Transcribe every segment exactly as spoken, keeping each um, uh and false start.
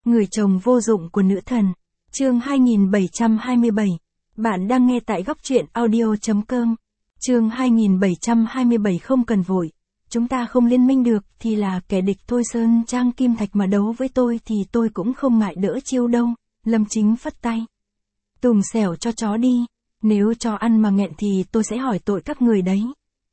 Người chồng vô dụng của nữ thần. Chương hai nghìn bảy trăm hai mươi bảy. Bạn đang nghe tại góc truyện audio chấm com. Chương hai nghìn bảy trăm hai mươi bảy. Không cần vội. Chúng ta không liên minh được thì là kẻ địch thôi. Sơn Trang Kim Thạch mà đấu với tôi thì tôi cũng không ngại đỡ chiêu đâu. Lâm Chính phất tay. Tùng xẻo cho chó đi. Nếu chó ăn mà nghẹn thì tôi sẽ hỏi tội các người đấy.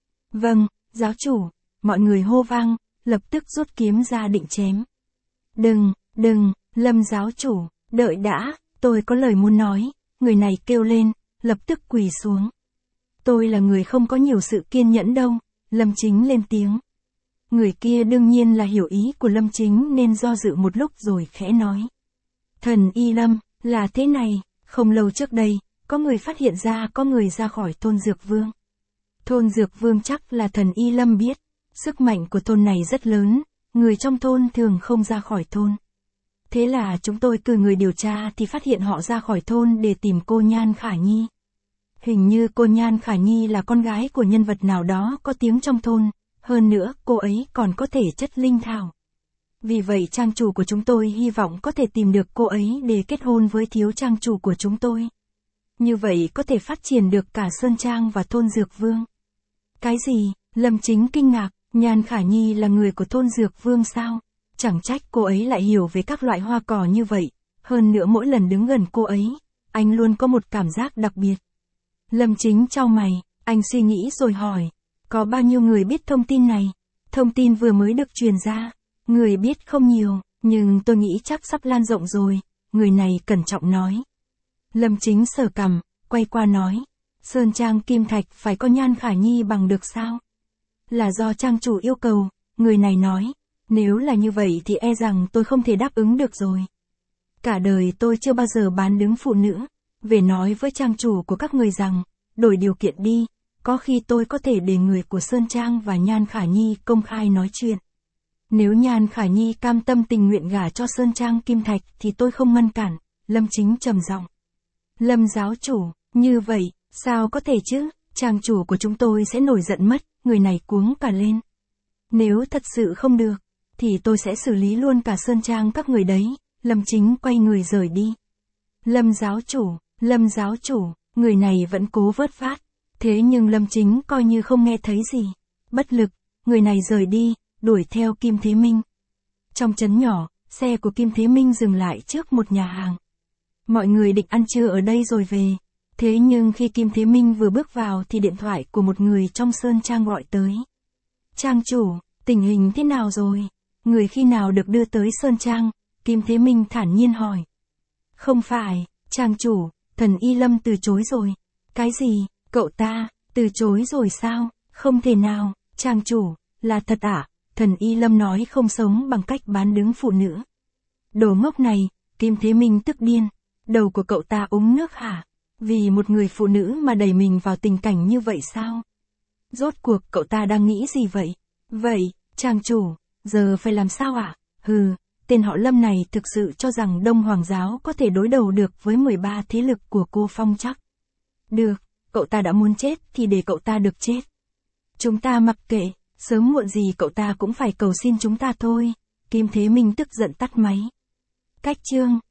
Vâng, giáo chủ. Mọi người hô vang, lập tức rút kiếm ra định chém. Đừng, đừng, Lâm giáo chủ, đợi đã, tôi có lời muốn nói. Người này kêu lên, lập tức quỳ xuống. Tôi là người không có nhiều sự kiên nhẫn đâu. Lâm Chính lên tiếng. Người kia đương nhiên là hiểu ý của Lâm Chính nên do dự một lúc rồi khẽ nói. Thần Y Lâm, là thế này, không lâu trước đây, có người phát hiện ra có người ra khỏi thôn Dược Vương. Thôn Dược Vương chắc là thần Y Lâm biết, sức mạnh của thôn này rất lớn, người trong thôn thường không ra khỏi thôn. Thế là chúng tôi cử người điều tra thì phát hiện họ ra khỏi thôn để tìm cô Nhan Khả Nhi. Hình như cô Nhan Khả Nhi là con gái của nhân vật nào đó có tiếng trong thôn, hơn nữa cô ấy còn có thể chất linh thảo. Vì vậy trang chủ của chúng tôi hy vọng có thể tìm được cô ấy để kết hôn với thiếu trang chủ của chúng tôi. Như vậy có thể phát triển được cả Sơn Trang và thôn Dược Vương. Cái gì? Lâm Chính kinh ngạc, Nhan Khả Nhi là người của thôn Dược Vương sao? Chẳng trách cô ấy lại hiểu về các loại hoa cỏ như vậy, hơn nữa mỗi lần đứng gần cô ấy, anh luôn có một cảm giác đặc biệt. Lâm Chính chau mày, anh suy nghĩ rồi hỏi, có bao nhiêu người biết thông tin này? Thông tin vừa mới được truyền ra, người biết không nhiều, nhưng tôi nghĩ chắc sắp lan rộng rồi, người này cẩn trọng nói. Lâm Chính sờ cằm, quay qua nói, Sơn Trang Kim Thạch phải có Nhan Khả Nhi bằng được sao? Là do trang chủ yêu cầu, người này nói, nếu là như vậy thì e rằng tôi không thể đáp ứng được rồi. Cả đời tôi chưa bao giờ bán đứng phụ nữ, về nói với trang chủ của các người rằng, đổi điều kiện đi, có khi tôi có thể để người của Sơn Trang và Nhan Khả Nhi công khai nói chuyện. Nếu Nhan Khả Nhi cam tâm tình nguyện gả cho Sơn Trang Kim Thạch thì tôi không ngăn cản, Lâm Chính trầm giọng. Lâm giáo chủ, như vậy, sao có thể chứ, trang chủ của chúng tôi sẽ nổi giận mất, người này cuống cả lên. Nếu thật sự không được, thì tôi sẽ xử lý luôn cả Sơn Trang các người đấy, Lâm Chính quay người rời đi. Lâm giáo chủ, Lâm giáo chủ, người này vẫn cố vớt vát, thế nhưng Lâm Chính coi như không nghe thấy gì. Bất lực, người này rời đi, đuổi theo Kim Thế Minh. Trong trấn nhỏ, xe của Kim Thế Minh dừng lại trước một nhà hàng. Mọi người định ăn trưa ở đây rồi về. Thế nhưng khi Kim Thế Minh vừa bước vào thì điện thoại của một người trong Sơn Trang gọi tới. Trang chủ, tình hình thế nào rồi? Người khi nào được đưa tới Sơn Trang? Kim Thế Minh thản nhiên hỏi. Không phải, trang chủ, thần Y Lâm từ chối rồi. Cái gì, cậu ta, từ chối rồi sao? Không thể nào, trang chủ, là thật ạ, thần Y Lâm nói không sống bằng cách bán đứng phụ nữ. Đồ ngốc này, Kim Thế Minh tức điên. Đầu của cậu ta uống nước hả? Vì một người phụ nữ mà đẩy mình vào tình cảnh như vậy sao? Rốt cuộc cậu ta đang nghĩ gì vậy? Vậy, trang chủ, giờ phải làm sao ạ? Hừ, tên họ Lâm này thực sự cho rằng Đông Hoàng giáo có thể đối đầu được với mười ba thế lực của cô Phong chắc. Được, cậu ta đã muốn chết thì để cậu ta được chết. Chúng ta mặc kệ, sớm muộn gì cậu ta cũng phải cầu xin chúng ta thôi. Kim Thế Minh tức giận tắt máy. Cách chương